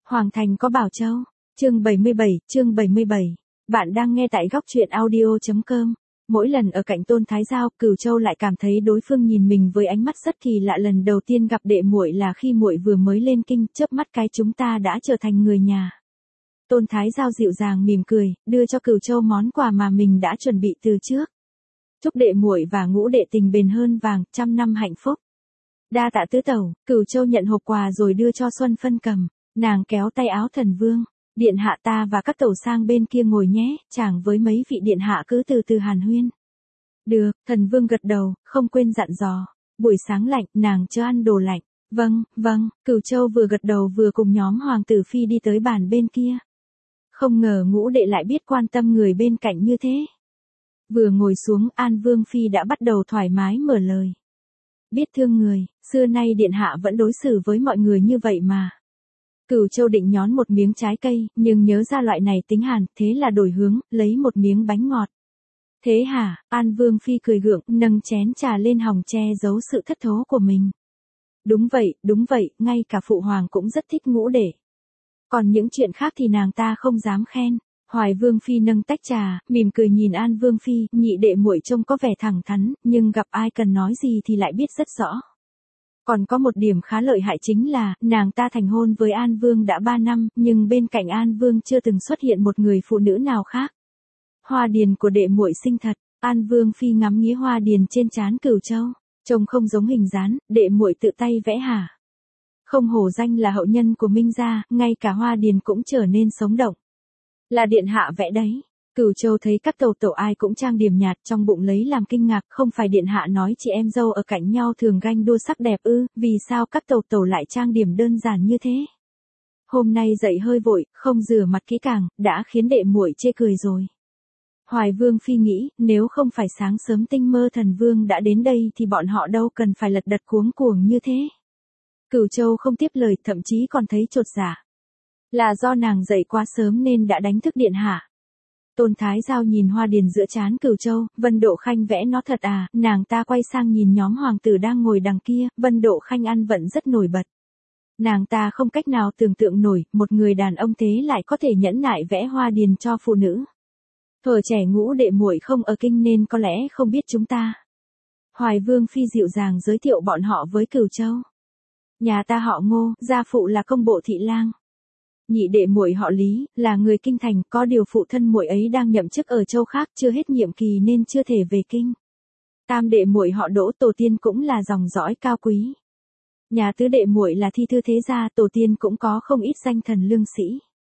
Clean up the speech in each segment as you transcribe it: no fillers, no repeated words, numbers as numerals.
Hoàng thành có Bảo Châu. Chương 77. Bạn đang nghe tại góc truyện audio.com. Mỗi lần ở cạnh Tôn Thái Giao, Cửu Châu lại cảm thấy đối phương nhìn mình với ánh mắt rất kỳ lạ. Lần đầu tiên gặp đệ muội là khi muội vừa mới lên kinh, chớp mắt cái chúng ta đã trở thành người nhà. Tôn Thái Giao dịu dàng mỉm cười, đưa cho Cửu Châu món quà mà mình đã chuẩn bị từ trước. Chúc đệ muội và Ngũ đệ tình bền hơn vàng, trăm năm hạnh phúc. Đa tạ tứ tẩu. Cửu Châu nhận hộp quà rồi đưa cho Xuân Phân cầm. Nàng kéo tay áo Thần Vương. Điện hạ ta và các tẩu sang bên kia ngồi nhé, chàng với mấy vị điện hạ cứ từ từ hàn huyên. Được, Thần Vương gật đầu, không quên dặn dò. Buổi sáng lạnh, nàng chớ ăn đồ lạnh. Vâng, Cửu Châu vừa gật đầu vừa cùng nhóm hoàng tử phi đi tới bàn bên kia. Không ngờ Ngũ đệ lại biết quan tâm người bên cạnh như thế. Vừa ngồi xuống, An Vương phi đã bắt đầu thoải mái mở lời. Biết thương người, xưa nay điện hạ vẫn đối xử với mọi người như vậy mà. Cửu Châu định nhón một miếng trái cây, nhưng nhớ ra loại này tính hàn, thế là đổi hướng, lấy một miếng bánh ngọt. Thế hả? An Vương phi cười gượng, nâng chén trà lên hòng che giấu sự thất thố của mình. Đúng vậy, ngay cả phụ hoàng cũng rất thích Ngũ đệ. Còn những chuyện khác thì nàng ta không dám khen. Hoài Vương phi nâng tách trà, mỉm cười nhìn An Vương phi, nhị đệ muội trông có vẻ thẳng thắn, nhưng gặp ai cần nói gì thì lại biết rất rõ. Còn có một điểm khá lợi hại chính là, nàng ta thành hôn với An Vương đã 3 năm, nhưng bên cạnh An Vương chưa từng xuất hiện một người phụ nữ nào khác. Hoa điền của đệ muội xinh thật. An Vương phi ngắm nghía hoa điền trên trán Cửu Châu, trông không giống hình dáng, đệ muội tự tay vẽ hả? Không hổ danh là hậu nhân của Minh gia, ngay cả hoa điền cũng trở nên sống động. Là điện hạ vẽ đấy. Cửu Châu thấy các tẩu ai cũng trang điểm nhạt, trong bụng lấy làm kinh ngạc, không phải điện hạ nói chị em dâu ở cạnh nhau thường ganh đua sắc đẹp ư, vì sao các tẩu lại trang điểm đơn giản như thế? Hôm nay dậy hơi vội, không rửa mặt kỹ càng, đã khiến đệ muội chê cười rồi. Hoài Vương phi nghĩ, nếu không phải sáng sớm Tinh Mơ Thần Vương đã đến đây thì bọn họ đâu cần phải lật đật cuống cuồng như thế. Cửu Châu không tiếp lời, thậm chí còn thấy chột dạ. Là do nàng dậy quá sớm nên đã đánh thức điện hạ. Tôn Thái Giao nhìn hoa điền giữa trán Cửu Châu, Vân Độ Khanh vẽ nó thật à? Nàng ta quay sang nhìn nhóm hoàng tử đang ngồi đằng kia, Vân Độ Khanh ăn vận rất nổi bật. Nàng ta không cách nào tưởng tượng nổi, một người đàn ông thế lại có thể nhẫn nại vẽ hoa điền cho phụ nữ. Thuở trẻ Ngũ đệ muội không ở kinh nên có lẽ không biết chúng ta. Hoài Vương phi dịu dàng giới thiệu bọn họ với Cửu Châu. Nhà ta họ Ngô, gia phụ là công bộ thị lang. Nhị đệ muội họ Lý, là người kinh thành, có điều phụ thân muội ấy đang nhậm chức ở châu khác, chưa hết nhiệm kỳ nên chưa thể về kinh. Tam đệ muội họ Đỗ, tổ tiên cũng là dòng dõi cao quý. Nhà tứ đệ muội là thi thư thế gia, tổ tiên cũng có không ít danh thần lương sĩ.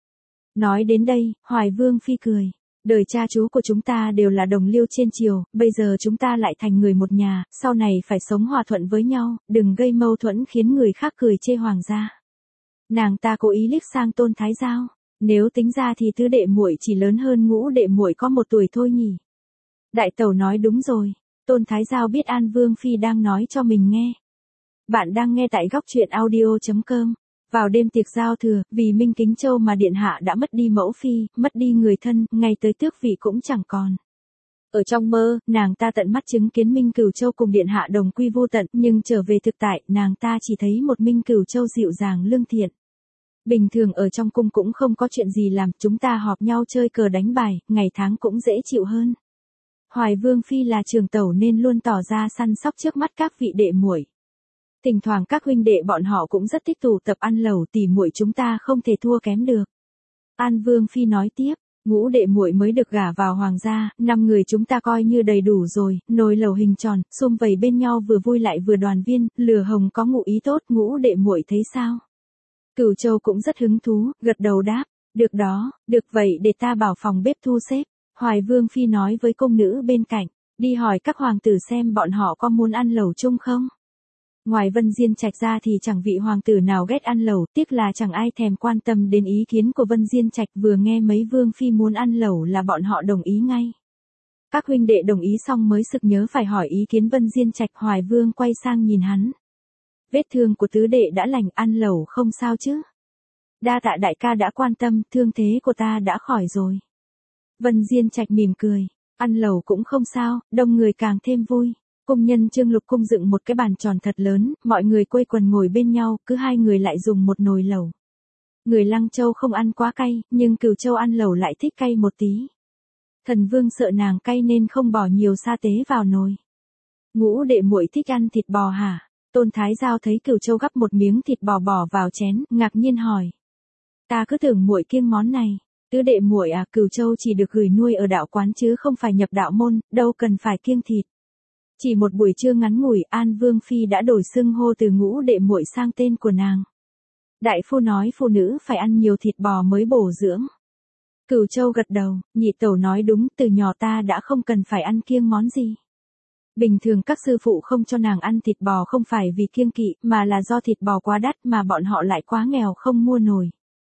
Nói đến đây, Hoài Vương phi cười. Đời cha chú của chúng ta đều là đồng liêu trên triều, bây giờ chúng ta lại thành người một nhà, sau này phải sống hòa thuận với nhau, đừng gây mâu thuẫn khiến người khác cười chê hoàng gia. Nàng ta cố ý liếc sang Tôn Thái Giao. Nếu tính ra thì tứ đệ muội chỉ lớn hơn Ngũ đệ muội có 1 tuổi thôi nhỉ. Đại tẩu nói đúng rồi. Tôn Thái Giao biết An Vương phi đang nói cho mình nghe. Bạn đang nghe tại góc truyện audio.com. Vào đêm tiệc giao thừa, vì Minh Kính Châu mà điện hạ đã mất đi mẫu phi, mất đi người thân, ngay tới tước vị cũng chẳng còn. Ở trong mơ, nàng ta tận mắt chứng kiến Minh Cửu Châu cùng điện hạ đồng quy vô tận, nhưng trở về thực tại, nàng ta chỉ thấy một Minh Cửu Châu dịu dàng lương thiện. Bình thường ở trong cung cũng không có chuyện gì làm, chúng ta họp nhau chơi cờ đánh bài, ngày tháng cũng dễ chịu hơn. Hoài Vương phi là trường tẩu nên luôn tỏ ra săn sóc trước mắt các vị đệ muội. Thỉnh thoảng các huynh đệ bọn họ cũng rất thích tụ tập ăn lẩu, tỉ muội chúng ta không thể thua kém được. An Vương phi nói tiếp, Ngũ đệ muội mới được gả vào hoàng gia, 5 người chúng ta coi như đầy đủ rồi, nồi lẩu hình tròn, sum vầy bên nhau vừa vui lại vừa đoàn viên, lửa hồng có ngụ ý tốt, Ngũ đệ muội thấy sao? Cửu Châu cũng rất hứng thú, gật đầu đáp, được đó, được vậy để ta bảo phòng bếp thu xếp. Hoài Vương phi nói với cung nữ bên cạnh, đi hỏi các hoàng tử xem bọn họ có muốn ăn lẩu chung không. Ngoài Vân Diên Trạch ra thì chẳng vị hoàng tử nào ghét ăn lẩu, tiếc là chẳng ai thèm quan tâm đến ý kiến của Vân Diên Trạch, vừa nghe mấy vương phi muốn ăn lẩu là bọn họ đồng ý ngay. Các huynh đệ đồng ý xong mới sực nhớ phải hỏi ý kiến Vân Diên Trạch. Hoài Vương quay sang nhìn hắn. Vết thương của tứ đệ đã lành, ăn lẩu không sao chứ? Đa tạ đại ca đã quan tâm, thương thế của ta đã khỏi rồi. Vân Diên Trạch mỉm cười, ăn lẩu cũng không sao, đông người càng thêm vui. Cung nhân Trương Lục cung dựng một cái bàn tròn thật lớn, mọi người quây quần ngồi bên nhau, cứ 2 người lại dùng một nồi lẩu. Người Lăng Châu không ăn quá cay, nhưng Cửu Châu ăn lẩu lại thích cay một tí. Thần Vương sợ nàng cay nên không bỏ nhiều sa tế vào nồi. Ngũ đệ muội thích ăn thịt bò hả? Tôn Thái Giao thấy Cửu Châu gắp một miếng thịt bò bỏ vào chén, ngạc nhiên hỏi. Ta cứ tưởng muội kiêng món này. Tứ đệ muội à, Cửu Châu chỉ được gửi nuôi ở đạo quán chứ không phải nhập đạo môn, đâu cần phải kiêng thịt. Chỉ một buổi trưa ngắn ngủi, An Vương phi đã đổi xưng hô từ ngũ đệ muội sang tên của nàng. Đại phu nói phụ nữ phải ăn nhiều thịt bò mới bổ dưỡng. Cửu Châu gật đầu, nhị tẩu nói đúng, từ nhỏ ta đã không cần phải ăn kiêng món gì. Bình thường các sư phụ không cho nàng ăn thịt bò không phải vì kiêng kỵ, mà là do thịt bò quá đắt mà bọn họ lại quá nghèo không mua nổi.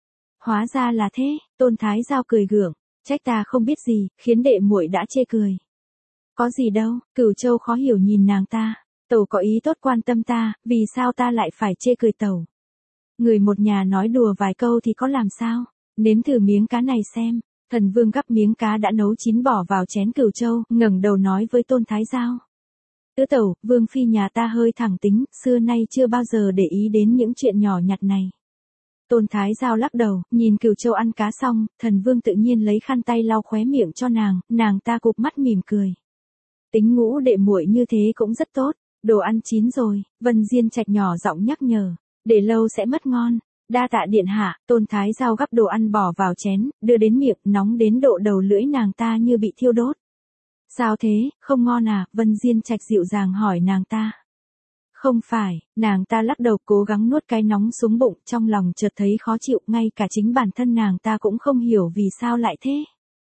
Hóa ra là thế, Tôn Thái Giao cười gượng, trách ta không biết gì, khiến đệ muội đã chê cười. Có gì đâu, Cửu Châu khó hiểu nhìn nàng ta, tẩu có ý tốt quan tâm ta, vì sao ta lại phải chê cười tẩu. Người một nhà nói đùa vài câu thì có làm sao, nếm thử miếng cá này xem. Thần Vương gắp miếng cá đã nấu chín bỏ vào chén Cửu Châu, ngẩng đầu nói với Tôn Thái Giao. Tứ tẩu, Vương phi nhà ta hơi thẳng tính, xưa nay chưa bao giờ để ý đến những chuyện nhỏ nhặt này. Tôn Thái Giao lắc đầu, nhìn Cửu Châu ăn cá xong, Thần Vương tự nhiên lấy khăn tay lau khóe miệng cho nàng ta cụp mắt mỉm cười. Tính ngũ đệ muội như thế cũng rất tốt, đồ ăn chín rồi, Vân Diên Trạch nhỏ giọng nhắc nhở, để lâu sẽ mất ngon. Đa tạ điện hạ, Tôn Thái Giao gắp đồ ăn bỏ vào chén, đưa đến miệng, nóng đến độ đầu lưỡi nàng ta như bị thiêu đốt. Sao thế, không ngon à, Vân Diên Trạch dịu dàng hỏi nàng ta. Không phải, nàng ta lắc đầu cố gắng nuốt cái nóng xuống bụng, trong lòng chợt thấy khó chịu, ngay cả chính bản thân nàng ta cũng không hiểu vì sao lại thế.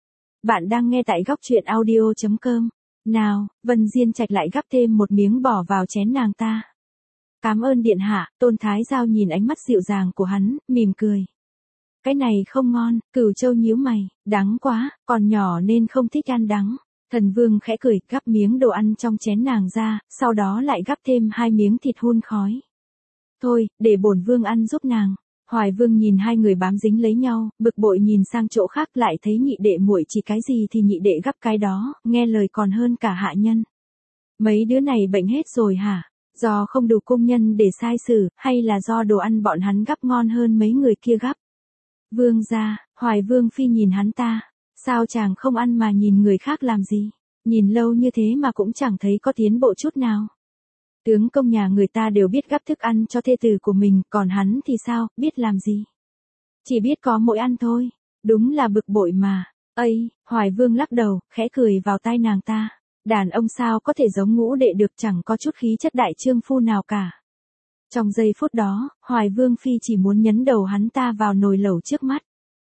Bạn đang nghe tại góc truyện audio.com. Nào, Vân Diên Trạch lại gắp thêm một miếng bỏ vào chén nàng ta. Cảm ơn điện hạ, Tôn Thái Giao nhìn ánh mắt dịu dàng của hắn, mỉm cười. Cái này không ngon, Cửu Châu nhíu mày, đắng quá, còn nhỏ nên không thích ăn đắng. Thần Vương khẽ cười, gắp miếng đồ ăn trong chén nàng ra, sau đó lại gắp thêm 2 miếng thịt hun khói. Thôi, để bổn Vương ăn giúp nàng. Hoài Vương nhìn hai người bám dính lấy nhau, bực bội nhìn sang chỗ khác lại thấy nhị đệ muội chỉ cái gì thì nhị đệ gắp cái đó, nghe lời còn hơn cả hạ nhân. Mấy đứa này bệnh hết rồi hả? Do không đủ công nhân để sai xử, hay là do đồ ăn bọn hắn gắp ngon hơn mấy người kia gắp? Vương gia, Hoài Vương phi nhìn hắn ta, sao chàng không ăn mà nhìn người khác làm gì? Nhìn lâu như thế mà cũng chẳng thấy có tiến bộ chút nào. Tướng công nhà người ta đều biết gắp thức ăn cho thê tử của mình, còn hắn thì sao, biết làm gì? Chỉ biết có mỗi ăn thôi, đúng là bực bội mà. Ây, Hoài Vương lắc đầu, khẽ cười vào tai nàng ta. Đàn ông sao có thể giống ngũ đệ được, chẳng có chút khí chất đại trương phu nào cả. Trong giây phút đó, Hoài Vương phi chỉ muốn nhấn đầu hắn ta vào nồi lẩu trước mắt.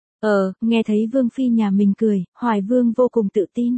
Nghe thấy Vương phi nhà mình cười, Hoài Vương vô cùng tự tin.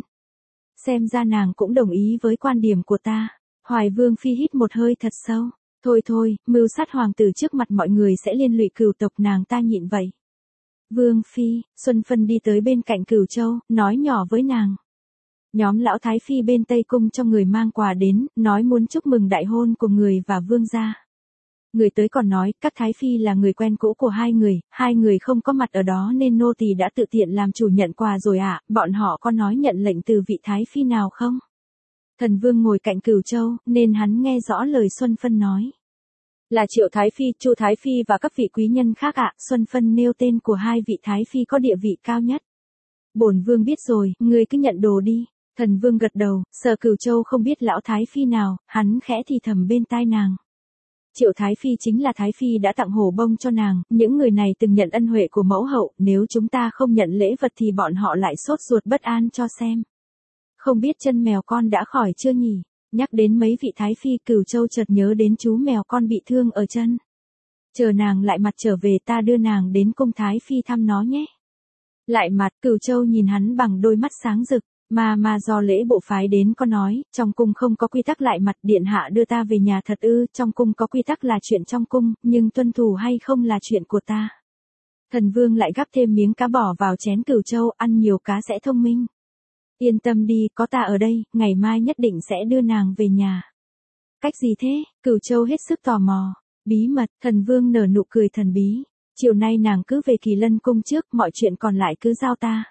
Xem ra nàng cũng đồng ý với quan điểm của ta. Hoài Vương phi hít một hơi thật sâu. Thôi, mưu sát hoàng tử trước mặt mọi người sẽ liên lụy cửu tộc, nàng ta nhịn vậy. Vương phi, Xuân Phân đi tới bên cạnh Cửu Châu, nói nhỏ với nàng. Nhóm lão thái phi bên Tây Cung cho người mang quà đến, nói muốn chúc mừng đại hôn của người và vương gia. Người tới còn nói, các thái phi là người quen cũ của hai người không có mặt ở đó nên nô tỳ đã tự tiện làm chủ nhận quà rồi ạ, bọn họ có nói nhận lệnh từ vị thái phi nào không? Thần Vương ngồi cạnh Cửu Châu, nên hắn nghe rõ lời Xuân Phân nói. Là Triệu Thái Phi, Chu Thái Phi và các vị quý nhân khác ạ, Xuân Phân nêu tên của hai vị thái phi có địa vị cao nhất. Bổn Vương biết rồi, ngươi cứ nhận đồ đi. Thần Vương gật đầu, sợ Cửu Châu không biết lão thái phi nào, hắn khẽ thì thầm bên tai nàng. Triệu Thái Phi chính là Thái Phi đã tặng hổ bông cho nàng, những người này từng nhận ân huệ của mẫu hậu, nếu chúng ta không nhận lễ vật thì bọn họ lại sốt ruột bất an cho xem. Không biết chân mèo con đã khỏi chưa nhỉ? Nhắc đến mấy vị Thái Phi, Cửu Châu chợt nhớ đến chú mèo con bị thương ở chân. Chờ nàng lại mặt trở về ta đưa nàng đến cung Thái Phi thăm nó nhé. Lại mặt, Cửu Châu nhìn hắn bằng đôi mắt sáng rực. Mà do lễ bộ phái đến có nói, trong cung không có quy tắc lại mặt, điện hạ đưa ta về nhà thật ư? Trong cung có quy tắc là chuyện trong cung, nhưng tuân thủ hay không là chuyện của ta. Thần Vương lại gắp thêm miếng cá bỏ vào chén Cửu Châu, ăn nhiều cá sẽ thông minh. Yên tâm đi, có ta ở đây, ngày mai nhất định sẽ đưa nàng về nhà. Cách gì thế? Cửu Châu hết sức tò mò. Bí mật, Thần Vương nở nụ cười thần bí. Chiều nay nàng cứ về Kỳ Lân cung trước, mọi chuyện còn lại cứ giao ta.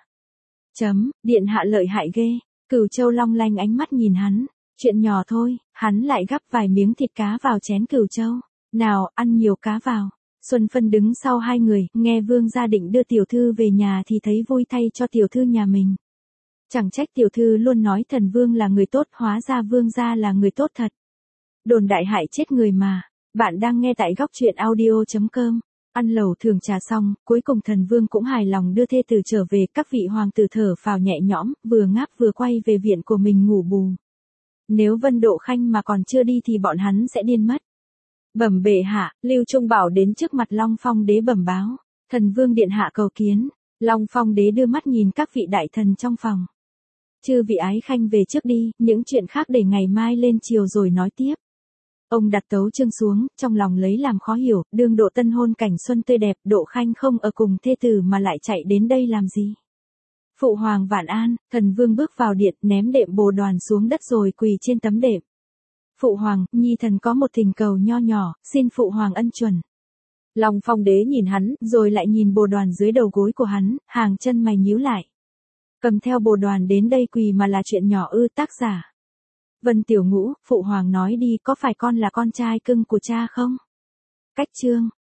Điện hạ lợi hại ghê. Cửu Châu long lanh ánh mắt nhìn hắn. Chuyện nhỏ thôi, hắn lại gắp vài miếng thịt cá vào chén Cửu Châu. Nào, ăn nhiều cá vào. Xuân Phân đứng sau hai người, nghe vương gia định đưa tiểu thư về nhà thì thấy vui thay cho tiểu thư nhà mình. Chẳng trách tiểu thư luôn nói thần vương là người tốt, hóa ra vương gia là người tốt thật. Đồn đại hại chết người mà. Bạn đang nghe tại góc truyện audio.com. Ăn lẩu thường trà xong, cuối cùng thần vương cũng hài lòng đưa thê tử trở về, các vị hoàng tử thở phào nhẹ nhõm, vừa ngáp vừa quay về viện của mình ngủ bù. Nếu Vân Độ Khanh mà còn chưa đi thì bọn hắn sẽ điên mất. Bẩm bệ hạ, Lưu Trung Bảo đến trước mặt Long Phong đế bẩm báo. Thần vương điện hạ cầu kiến. Long Phong đế đưa mắt nhìn các vị đại thần trong phòng. Chư vị ái khanh về trước đi, những chuyện khác để ngày mai lên chiều rồi nói tiếp. Ông đặt tấu chương xuống, trong lòng lấy làm khó hiểu, đương Độ tân hôn cảnh xuân tươi đẹp, Độ Khanh không ở cùng thê tử mà lại chạy đến đây làm gì? Phụ hoàng vạn an, thần vương bước vào điện, ném đệm bồ đoàn xuống đất rồi quỳ trên tấm đệm. Phụ hoàng, nhi thần có một thỉnh cầu nho nhỏ, xin phụ hoàng ân chuẩn. Long Phong đế nhìn hắn, rồi lại nhìn bồ đoàn dưới đầu gối của hắn, hàng chân mày nhíu lại. Cầm theo bồ đoàn đến đây quỳ mà là chuyện nhỏ ư? Tác giả Vân Tiểu Ngũ. Phụ hoàng nói đi, có phải con là con trai cưng của cha không? Cách chương